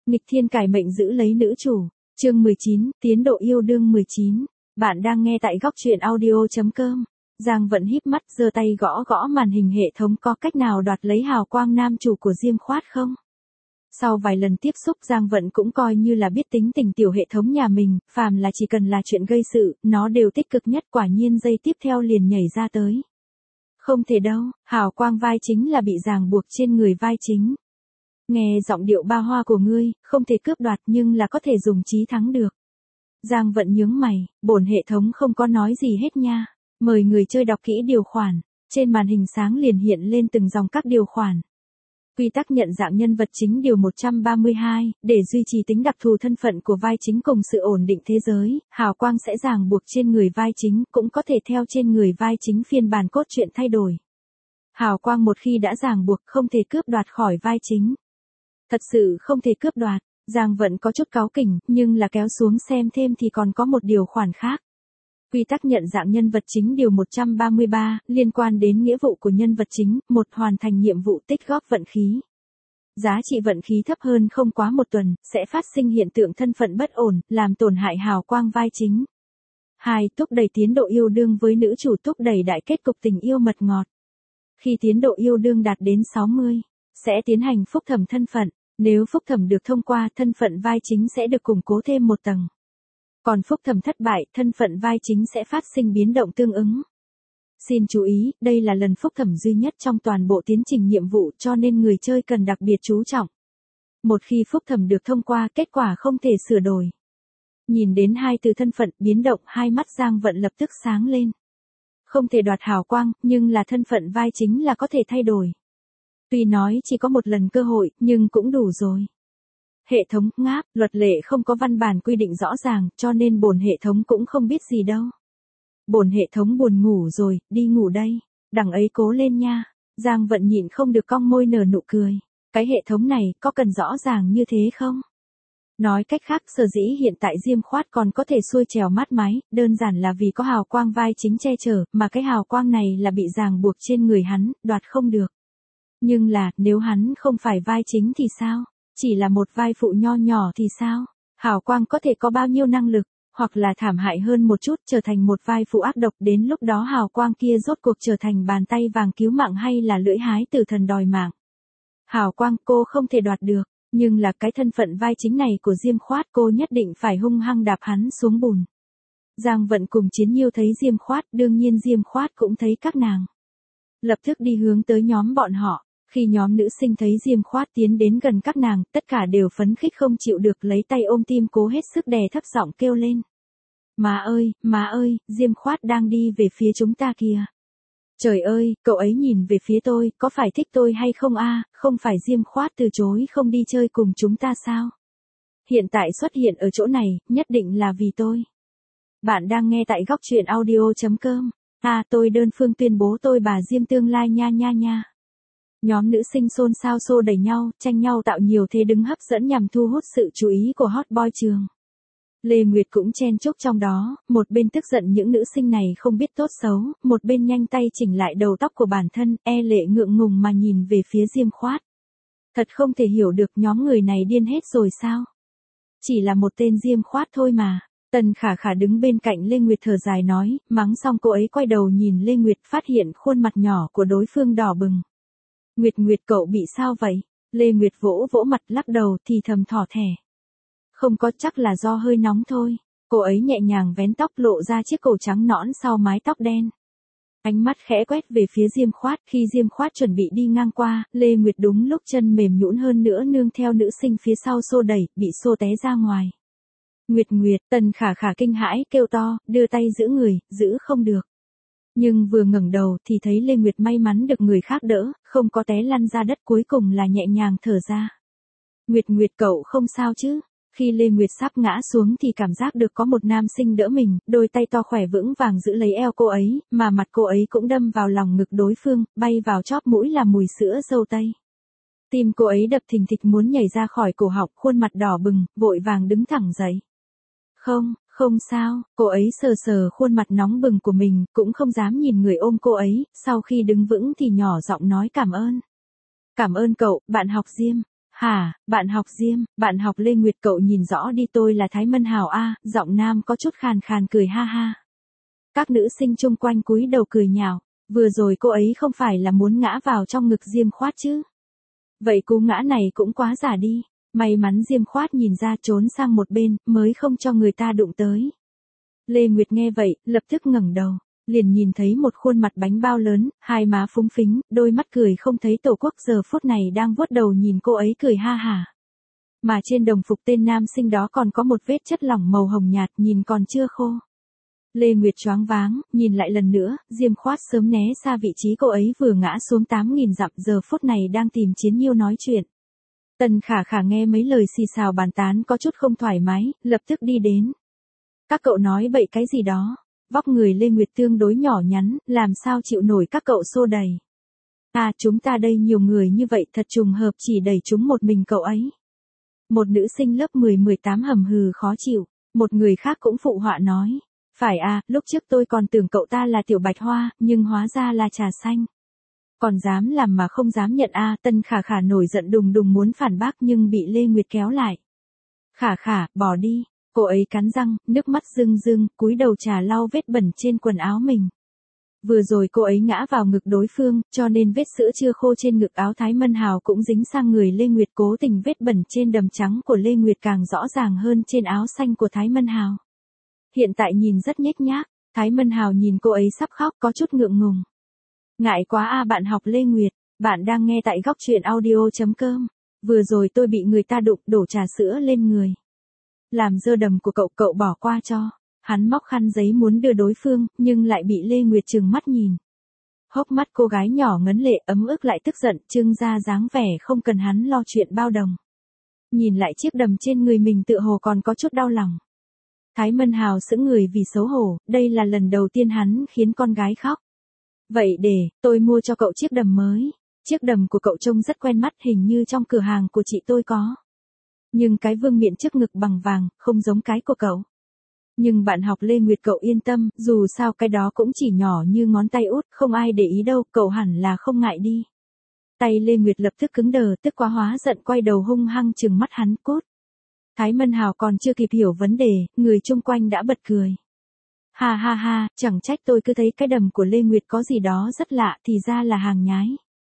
Nghịch thiên cải mệnh giữ lấy nữ chủ. Chương 19, tiến độ yêu đương 19. Bạn đang nghe tại góc truyện audio.com. Giang Vận híp mắt giơ tay gõ gõ màn hình hệ thống, có cách nào đoạt lấy hào quang nam chủ của Diêm Khoát không? Sau vài lần tiếp xúc, Giang Vận cũng coi như là biết tính tình tiểu hệ thống nhà mình, phàm là chỉ cần là chuyện gây sự, nó đều tích cực nhất, quả nhiên giây tiếp theo liền nhảy ra tới. Không thể đâu, hào quang vai chính là bị ràng buộc trên người vai chính. Nghe giọng điệu ba hoa của ngươi, không thể cướp đoạt nhưng là có thể dùng trí thắng được. Giang Vận nhướng mày, bổn hệ thống không có nói gì hết nha. Mời người chơi đọc kỹ điều khoản. Trên màn hình sáng liền hiện lên từng dòng các điều khoản. Quy tắc nhận dạng nhân vật chính điều 132, để duy trì tính đặc thù thân phận của vai chính cùng sự ổn định thế giới, hào quang sẽ ràng buộc trên người vai chính, cũng có thể theo trên người vai chính phiên bản cốt truyện thay đổi. Hào quang một khi đã ràng buộc không thể cướp đoạt khỏi vai chính. Thật sự không thể cướp đoạt, Giang Vận có chút cáu kỉnh, nhưng là kéo xuống xem thêm thì còn có một điều khoản khác. Quy tắc nhận dạng nhân vật chính điều 133, liên quan đến nghĩa vụ của nhân vật chính, một hoàn thành nhiệm vụ tích góp vận khí. Giá trị vận khí thấp hơn không quá một tuần, sẽ phát sinh hiện tượng thân phận bất ổn, làm tổn hại hào quang vai chính. 2. Thúc đẩy tiến độ yêu đương với nữ chủ, thúc đẩy đại kết cục tình yêu mật ngọt. Khi tiến độ yêu đương đạt đến 60, sẽ tiến hành phúc thẩm thân phận. Nếu phúc thẩm được thông qua, thân phận vai chính sẽ được củng cố thêm một tầng. Còn phúc thẩm thất bại, thân phận vai chính sẽ phát sinh biến động tương ứng. Xin chú ý, đây là lần phúc thẩm duy nhất trong toàn bộ tiến trình nhiệm vụ, cho nên người chơi cần đặc biệt chú trọng. Một khi phúc thẩm được thông qua, kết quả không thể sửa đổi. Nhìn đến hai từ thân phận biến động, hai mắt Giang Vận lập tức sáng lên. Không thể đoạt hào quang, nhưng là thân phận vai chính là có thể thay đổi. Tuy nói chỉ có một lần cơ hội, nhưng cũng đủ rồi. Hệ thống, ngáp, luật lệ không có văn bản quy định rõ ràng, cho nên bổn hệ thống cũng không biết gì đâu. Bổn hệ thống buồn ngủ rồi, đi ngủ đây. Đằng ấy cố lên nha. Giang Vận nhịn không được cong môi nở nụ cười. Cái hệ thống này, có cần rõ ràng như thế không? Nói cách khác, sở dĩ hiện tại Diêm Khoát còn có thể xuôi trèo mát mái, đơn giản là vì có hào quang vai chính che chở, mà cái hào quang này là bị ràng buộc trên người hắn, đoạt không được. Nhưng là, nếu hắn không phải vai chính thì sao? Chỉ là một vai phụ nho nhỏ thì sao? Hào quang có thể có bao nhiêu năng lực, hoặc là thảm hại hơn một chút, trở thành một vai phụ ác độc, đến lúc đó hào quang kia rốt cuộc trở thành bàn tay vàng cứu mạng hay là lưỡi hái tử thần đòi mạng. Hào quang cô không thể đoạt được, nhưng là cái thân phận vai chính này của Diêm Khoát, cô nhất định phải hung hăng đạp hắn xuống bùn. Giang Vận cùng Chiến Nhiêu thấy Diêm Khoát, đương nhiên Diêm Khoát cũng thấy các nàng. Lập tức đi hướng tới nhóm bọn họ. Khi nhóm nữ sinh thấy Diêm Khoát tiến đến gần các nàng, tất cả đều phấn khích không chịu được, lấy tay ôm tim cố hết sức đè thấp giọng kêu lên. Má ơi, Diêm Khoát đang đi về phía chúng ta kìa. Trời ơi, cậu ấy nhìn về phía tôi, có phải thích tôi hay không a? Không phải Diêm Khoát từ chối không đi chơi cùng chúng ta sao? Hiện tại xuất hiện ở chỗ này, nhất định là vì tôi. Bạn đang nghe tại góc truyện audio.com. Tôi đơn phương tuyên bố tôi bà Diêm tương lai nha. Nhóm nữ sinh xôn xao xô đẩy nhau, tranh nhau tạo nhiều thế đứng hấp dẫn nhằm thu hút sự chú ý của hot boy trường. Lê Nguyệt cũng chen chúc trong đó, một bên tức giận những nữ sinh này không biết tốt xấu, một bên nhanh tay chỉnh lại đầu tóc của bản thân, e lệ ngượng ngùng mà nhìn về phía Diêm Khoát. Thật không thể hiểu được nhóm người này điên hết rồi sao? Chỉ là một tên Diêm Khoát thôi mà. Tần Khả Khả đứng bên cạnh Lê Nguyệt thở dài nói, mắng xong cô ấy quay đầu nhìn Lê Nguyệt, phát hiện khuôn mặt nhỏ của đối phương đỏ bừng. Nguyệt cậu bị sao vậy? Lê Nguyệt vỗ vỗ mặt lắc đầu thì thầm thỏ thẻ. Không có, chắc là do hơi nóng thôi. Cô ấy nhẹ nhàng vén tóc lộ ra chiếc cổ trắng nõn sau mái tóc đen. Ánh mắt khẽ quét về phía Diêm Khoát, khi Diêm Khoát chuẩn bị đi ngang qua, Lê Nguyệt đúng lúc chân mềm nhũn hơn nữa nương theo nữ sinh phía sau xô đẩy, bị xô té ra ngoài. Nguyệt, Tần Khả Khả kinh hãi kêu to, đưa tay giữ người, giữ không được. Nhưng vừa ngẩng đầu thì thấy Lê Nguyệt may mắn được người khác đỡ, không có té lăn ra đất, cuối cùng là nhẹ nhàng thở ra. Nguyệt cậu không sao chứ? Khi Lê Nguyệt sắp ngã xuống thì cảm giác được có một nam sinh đỡ mình, đôi tay to khỏe vững vàng giữ lấy eo cô ấy, mà mặt cô ấy cũng đâm vào lòng ngực đối phương, bay vào chóp mũi là mùi sữa dâu tây. Tim cô ấy đập thình thịch muốn nhảy ra khỏi cổ họng, khuôn mặt đỏ bừng, vội vàng đứng thẳng dậy. Không sao, cô ấy sờ khuôn mặt nóng bừng của mình, cũng không dám nhìn người ôm cô ấy, sau khi đứng vững thì nhỏ giọng nói cảm ơn. Cảm ơn cậu, bạn học Diêm. Hả, bạn học Diêm, bạn học Lê Nguyệt, cậu nhìn rõ đi, tôi là Thái Mân Hào a. Giọng nam có chút khàn khàn cười ha ha. Các nữ sinh chung quanh cúi đầu cười nhạo, vừa rồi cô ấy không phải là muốn ngã vào trong ngực Diêm Khoát chứ? Vậy cú ngã này cũng quá giả đi, may mắn Diêm Khoát nhìn ra trốn sang một bên, mới không cho người ta đụng tới. Lê Nguyệt nghe vậy, lập tức ngẩng đầu, liền nhìn thấy một khuôn mặt bánh bao lớn, hai má phúng phính, đôi mắt cười không thấy tổ quốc giờ phút này đang vuốt đầu nhìn cô ấy cười ha hả. Mà trên đồng phục tên nam sinh đó còn có một vết chất lỏng màu hồng nhạt nhìn còn chưa khô. Lê Nguyệt choáng váng, nhìn lại lần nữa, Diêm Khoát sớm né xa vị trí cô ấy vừa ngã xuống 8.000 dặm, giờ phút này đang tìm Chiến Nhiêu nói chuyện. Tần Khả Khả nghe mấy lời xì xào bàn tán có chút không thoải mái, lập tức đi đến. Các cậu nói bậy cái gì đó? Vóc người Lê Nguyệt tương đối nhỏ nhắn, làm sao chịu nổi các cậu xô đẩy. À, chúng ta đây nhiều người như vậy, thật trùng hợp chỉ đẩy chúng một mình cậu ấy. Một nữ sinh lớp 10-18 hầm hừ khó chịu, một người khác cũng phụ họa nói. Phải à, lúc trước tôi còn tưởng cậu ta là Tiểu Bạch Hoa, nhưng hóa ra là trà xanh. Còn dám làm mà không dám nhận a. Tân Khả Khả nổi giận đùng đùng muốn phản bác nhưng bị Lê Nguyệt kéo lại. Khả Khả, bỏ đi. Cô ấy cắn răng, nước mắt rưng rưng, cúi đầu trà lau vết bẩn trên quần áo mình. Vừa rồi cô ấy ngã vào ngực đối phương, cho nên vết sữa chưa khô trên ngực áo Thái Mân Hào cũng dính sang người Lê Nguyệt, cố tình vết bẩn trên đầm trắng của Lê Nguyệt càng rõ ràng hơn trên áo xanh của Thái Mân Hào. Hiện tại nhìn rất nhếch nhác, Thái Mân Hào nhìn cô ấy sắp khóc có chút ngượng ngùng. Ngại quá a. Bạn học Lê Nguyệt, bạn đang nghe tại góc truyện audio.com. Vừa rồi tôi bị người ta đụng, đổ trà sữa lên người. Làm dơ đầm của cậu, cậu bỏ qua cho. Hắn móc khăn giấy muốn đưa đối phương, nhưng lại bị Lê Nguyệt trừng mắt nhìn. Hốc mắt cô gái nhỏ ngấn lệ, ấm ức lại tức giận, trưng ra dáng vẻ không cần hắn lo chuyện bao đồng. Nhìn lại chiếc đầm trên người mình tựa hồ còn có chút đau lòng. Thái Mân Hào sững người vì xấu hổ, đây là lần đầu tiên hắn khiến con gái khóc. Vậy để, tôi mua cho cậu chiếc đầm mới. Chiếc đầm của cậu trông rất quen mắt, hình như trong cửa hàng của chị tôi có. Nhưng cái vương miện trước ngực bằng vàng, không giống cái của cậu. Nhưng bạn học Lê Nguyệt, cậu yên tâm, dù sao cái đó cũng chỉ nhỏ như ngón tay út, không ai để ý đâu, cậu hẳn là không ngại đi. Tay Lê Nguyệt lập tức cứng đờ, tức quá hóa giận quay đầu hung hăng trừng mắt hắn, cút. Thái Mân Hào còn chưa kịp hiểu vấn đề, người chung quanh đã bật cười. Ha ha ha, chẳng trách tôi cứ thấy cái đầm của Lê Nguyệt có gì đó rất lạ, thì ra là hàng nhái.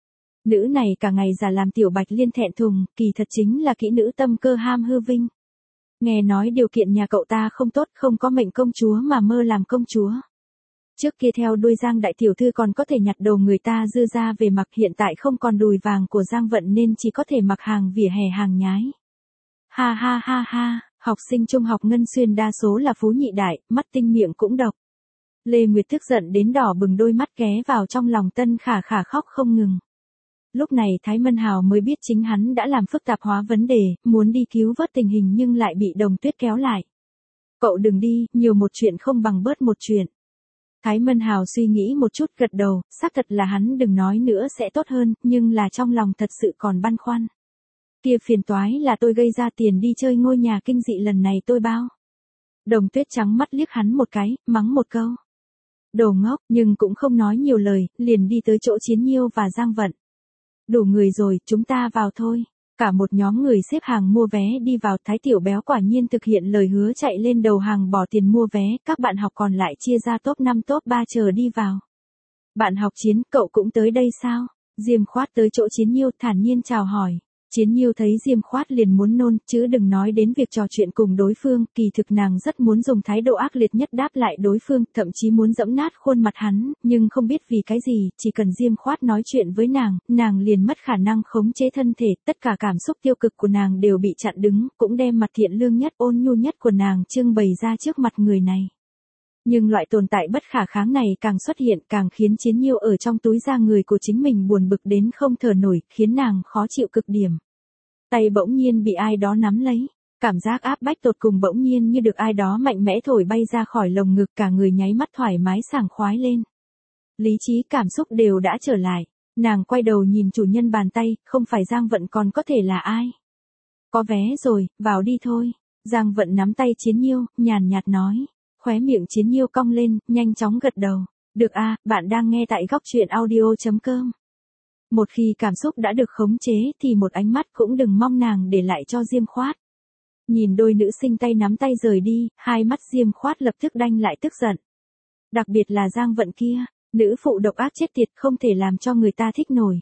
Nữ này cả ngày giả làm Tiểu Bạch Liên thẹn thùng, kỳ thật chính là kỹ nữ tâm cơ ham hư vinh. Nghe nói điều kiện nhà cậu ta không tốt, không có mệnh công chúa mà mơ làm công chúa. Trước kia theo đuôi Giang đại tiểu thư còn có thể nhặt đồ người ta dư ra về mặc, hiện tại không còn đùi vàng của Giang Vận nên chỉ có thể mặc hàng vỉa hè hàng nhái. Ha ha ha ha, học sinh trung học Ngân Xuyên đa số là phú nhị đại, mắt tinh miệng cũng độc. Lê Nguyệt tức giận đến đỏ bừng đôi mắt, ghé vào trong lòng Tân Khả Khả khóc không ngừng. Lúc này Thái Mân Hào mới biết chính hắn đã làm phức tạp hóa vấn đề, muốn đi cứu vớt tình hình nhưng lại bị Đồng Tuyết kéo lại. Cậu đừng đi, nhiều một chuyện không bằng bớt một chuyện. Thái Mân Hào suy nghĩ một chút gật đầu, xác thật là hắn đừng nói nữa sẽ tốt hơn, nhưng là trong lòng thật sự còn băn khoăn. Kia phiền toái là tôi gây ra, tiền đi chơi ngôi nhà kinh dị lần này tôi bao. Đồng Tuyết trắng mắt liếc hắn một cái, mắng một câu. Đồ ngốc, nhưng cũng không nói nhiều lời, liền đi tới chỗ Chiến Nhiêu và Giang Vận. Đủ người rồi, chúng ta vào thôi. Cả một nhóm người xếp hàng mua vé đi vào, Thái Tiểu Béo quả nhiên thực hiện lời hứa chạy lên đầu hàng bỏ tiền mua vé, các bạn học còn lại chia ra top 5 top 3 chờ đi vào. Bạn học Chiến, cậu cũng tới đây sao? Diêm Khoát tới chỗ Chiến Nhiêu thản nhiên chào hỏi. Chiến Nhiêu thấy Diêm Khoát liền muốn nôn, chứ đừng nói đến việc trò chuyện cùng đối phương, kỳ thực nàng rất muốn dùng thái độ ác liệt nhất đáp lại đối phương, thậm chí muốn giẫm nát khuôn mặt hắn, nhưng không biết vì cái gì, chỉ cần Diêm Khoát nói chuyện với nàng liền mất khả năng khống chế thân thể, tất cả cảm xúc tiêu cực của nàng đều bị chặn đứng, cũng đem mặt thiện lương nhất, ôn nhu nhất của nàng trưng bày ra trước mặt người này. Nhưng loại tồn tại bất khả kháng này càng xuất hiện càng khiến Chiến Nhiêu ở trong túi da người của chính mình buồn bực đến không thở nổi, khiến nàng khó chịu cực điểm. Tay bỗng nhiên bị ai đó nắm lấy, cảm giác áp bách tột cùng bỗng nhiên như được ai đó mạnh mẽ thổi bay ra khỏi lồng ngực, cả người nháy mắt thoải mái sảng khoái lên. Lý trí cảm xúc đều đã trở lại, nàng quay đầu nhìn chủ nhân bàn tay, không phải Giang Vận còn có thể là ai. Có vé rồi, vào đi thôi. Giang Vận nắm tay Chiến Nhiêu, nhàn nhạt nói. Khóe miệng Chiến Nhiêu cong lên, nhanh chóng gật đầu. Được a, bạn đang nghe tại góc truyện audio.com. Một khi cảm xúc đã được khống chế thì một ánh mắt cũng đừng mong nàng để lại cho Diêm Khoát. Nhìn đôi nữ sinh tay nắm tay rời đi, hai mắt Diêm Khoát lập tức đanh lại tức giận. Đặc biệt là Giang Vận kia, nữ phụ độc ác chết tiệt không thể làm cho người ta thích nổi.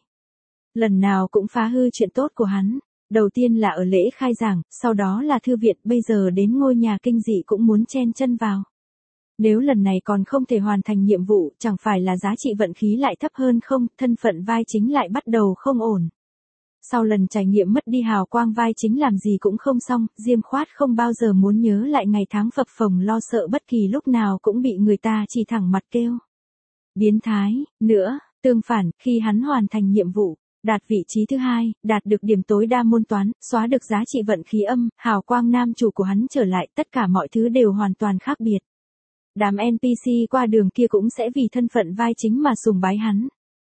Lần nào cũng phá hư chuyện tốt của hắn. Đầu tiên là ở lễ khai giảng, sau đó là thư viện, bây giờ đến ngôi nhà kinh dị cũng muốn chen chân vào. Nếu lần này còn không thể hoàn thành nhiệm vụ, chẳng phải là giá trị vận khí lại thấp hơn không, thân phận vai chính lại bắt đầu không ổn. Sau lần trải nghiệm mất đi hào quang vai chính làm gì cũng không xong, Diêm Khoát không bao giờ muốn nhớ lại ngày tháng phập phồng lo sợ bất kỳ lúc nào cũng bị người ta chỉ thẳng mặt kêu. Biến thái, nữa, tương phản, khi hắn hoàn thành nhiệm vụ, đạt vị trí thứ 2, đạt được điểm tối đa môn toán, xóa được giá trị vận khí âm, hào quang nam chủ của hắn trở lại, tất cả mọi thứ đều hoàn toàn khác biệt. Đám NPC qua đường kia cũng sẽ vì thân phận vai chính mà sùng bái hắn.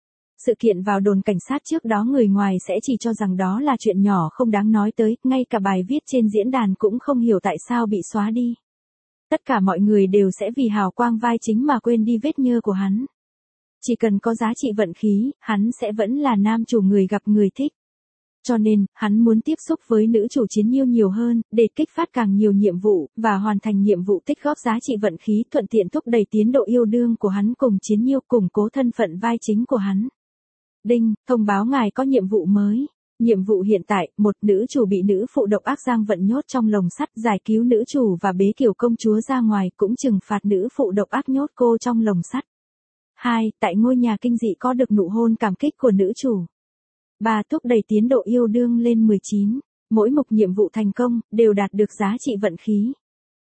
Sự kiện vào đồn cảnh sát trước đó người ngoài sẽ chỉ cho rằng đó là chuyện nhỏ không đáng nói tới, ngay cả bài viết trên diễn đàn cũng không hiểu tại sao bị xóa đi. Tất cả mọi người đều sẽ vì hào quang vai chính mà quên đi vết nhơ của hắn. Chỉ cần có giá trị vận khí, hắn sẽ vẫn là nam chủ người gặp người thích. Cho nên, hắn muốn tiếp xúc với nữ chủ Chiến Nhiêu nhiều hơn, để kích phát càng nhiều nhiệm vụ, và hoàn thành nhiệm vụ tích góp giá trị vận khí thuận tiện thúc đẩy tiến độ yêu đương của hắn cùng Chiến Nhiêu, củng cố thân phận vai chính của hắn. Đinh, thông báo ngài có nhiệm vụ mới. Nhiệm vụ hiện tại, một nữ chủ bị nữ phụ độc ác Giang Vận nhốt trong lồng sắt, giải cứu nữ chủ và bế kiểu công chúa ra ngoài, cũng trừng phạt nữ phụ độc ác nhốt cô trong lồng sắt. 2. Tại ngôi nhà kinh dị có được nụ hôn cảm kích của nữ chủ. 3. Thúc đẩy tiến độ yêu đương lên 19. Mỗi mục nhiệm vụ thành công, đều đạt được giá trị vận khí.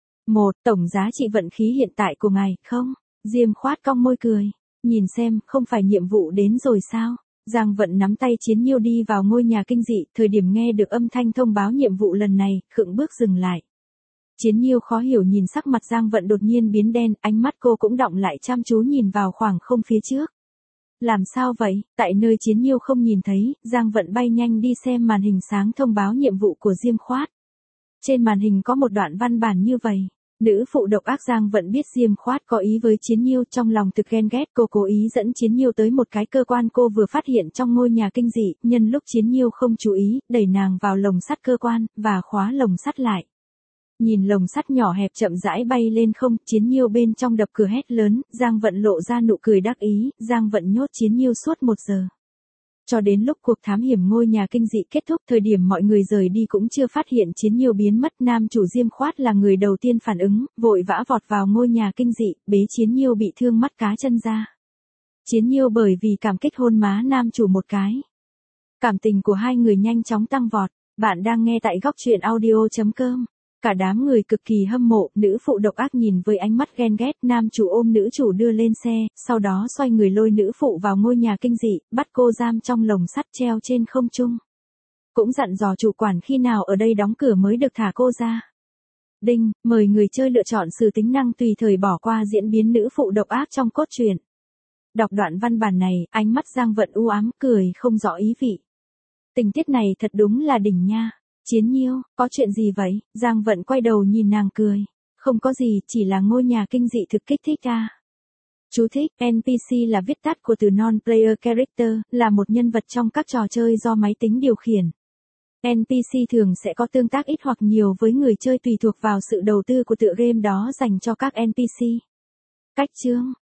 1. Tổng giá trị vận khí hiện tại của ngài, không? Diêm Khoát cong môi cười. Nhìn xem, không phải nhiệm vụ đến rồi sao? Giang Vận nắm tay Chiến Nhiêu đi vào ngôi nhà kinh dị, thời điểm nghe được âm thanh thông báo nhiệm vụ lần này, khựng bước dừng lại. Chiến Nhiêu khó hiểu nhìn sắc mặt Giang Vận đột nhiên biến đen, ánh mắt cô cũng đọng lại chăm chú nhìn vào khoảng không phía trước. Làm sao vậy? Tại nơi Chiến Nhiêu không nhìn thấy, Giang Vận bay nhanh đi xem màn hình sáng thông báo nhiệm vụ của Diêm Khoát. Trên màn hình có một đoạn văn bản như vậy. Nữ phụ độc ác Giang Vận biết Diêm Khoát có ý với Chiến Nhiêu, trong lòng thực ghen ghét, cô cố ý dẫn Chiến Nhiêu tới một cái cơ quan cô vừa phát hiện trong ngôi nhà kinh dị, nhân lúc Chiến Nhiêu không chú ý, đẩy nàng vào lồng sắt cơ quan, và khóa lồng sắt lại. Nhìn lồng sắt nhỏ hẹp chậm rãi bay lên không, Chiến Nhiêu bên trong đập cửa hét lớn, Giang Vận lộ ra nụ cười đắc ý, Giang Vận nhốt Chiến Nhiêu suốt 1 giờ. Cho đến lúc cuộc thám hiểm ngôi nhà kinh dị kết thúc, thời điểm mọi người rời đi cũng chưa phát hiện Chiến Nhiêu biến mất, nam chủ Diêm Khoát là người đầu tiên phản ứng, vội vã vọt vào ngôi nhà kinh dị, bế Chiến Nhiêu bị thương mắt cá chân ra. Chiến Nhiêu bởi vì cảm kích hôn má nam chủ một cái. Cảm tình của hai người nhanh chóng tăng vọt. Bạn đang nghe tại góc truyện audio.com. Cả đám người cực kỳ hâm mộ, nữ phụ độc ác nhìn với ánh mắt ghen ghét, nam chủ ôm nữ chủ đưa lên xe, sau đó xoay người lôi nữ phụ vào ngôi nhà kinh dị, bắt cô giam trong lồng sắt treo trên không trung. Cũng dặn dò chủ quản khi nào ở đây đóng cửa mới được thả cô ra. Đinh, mời người chơi lựa chọn sự tính năng tùy thời bỏ qua diễn biến nữ phụ độc ác trong cốt truyện. Đọc đoạn văn bản này, ánh mắt Giang Vận u ám, cười không rõ ý vị. Tình tiết này thật đúng là đỉnh nha. Chiến Nhiêu, có chuyện gì vậy? Giang Vận quay đầu nhìn nàng cười. Không có gì, chỉ là ngôi nhà kinh dị thực kích thích à. Chú thích, NPC là viết tắt của từ Non-Player Character, là một nhân vật trong các trò chơi do máy tính điều khiển. NPC thường sẽ có tương tác ít hoặc nhiều với người chơi tùy thuộc vào sự đầu tư của tựa game đó dành cho các NPC. Cách chương,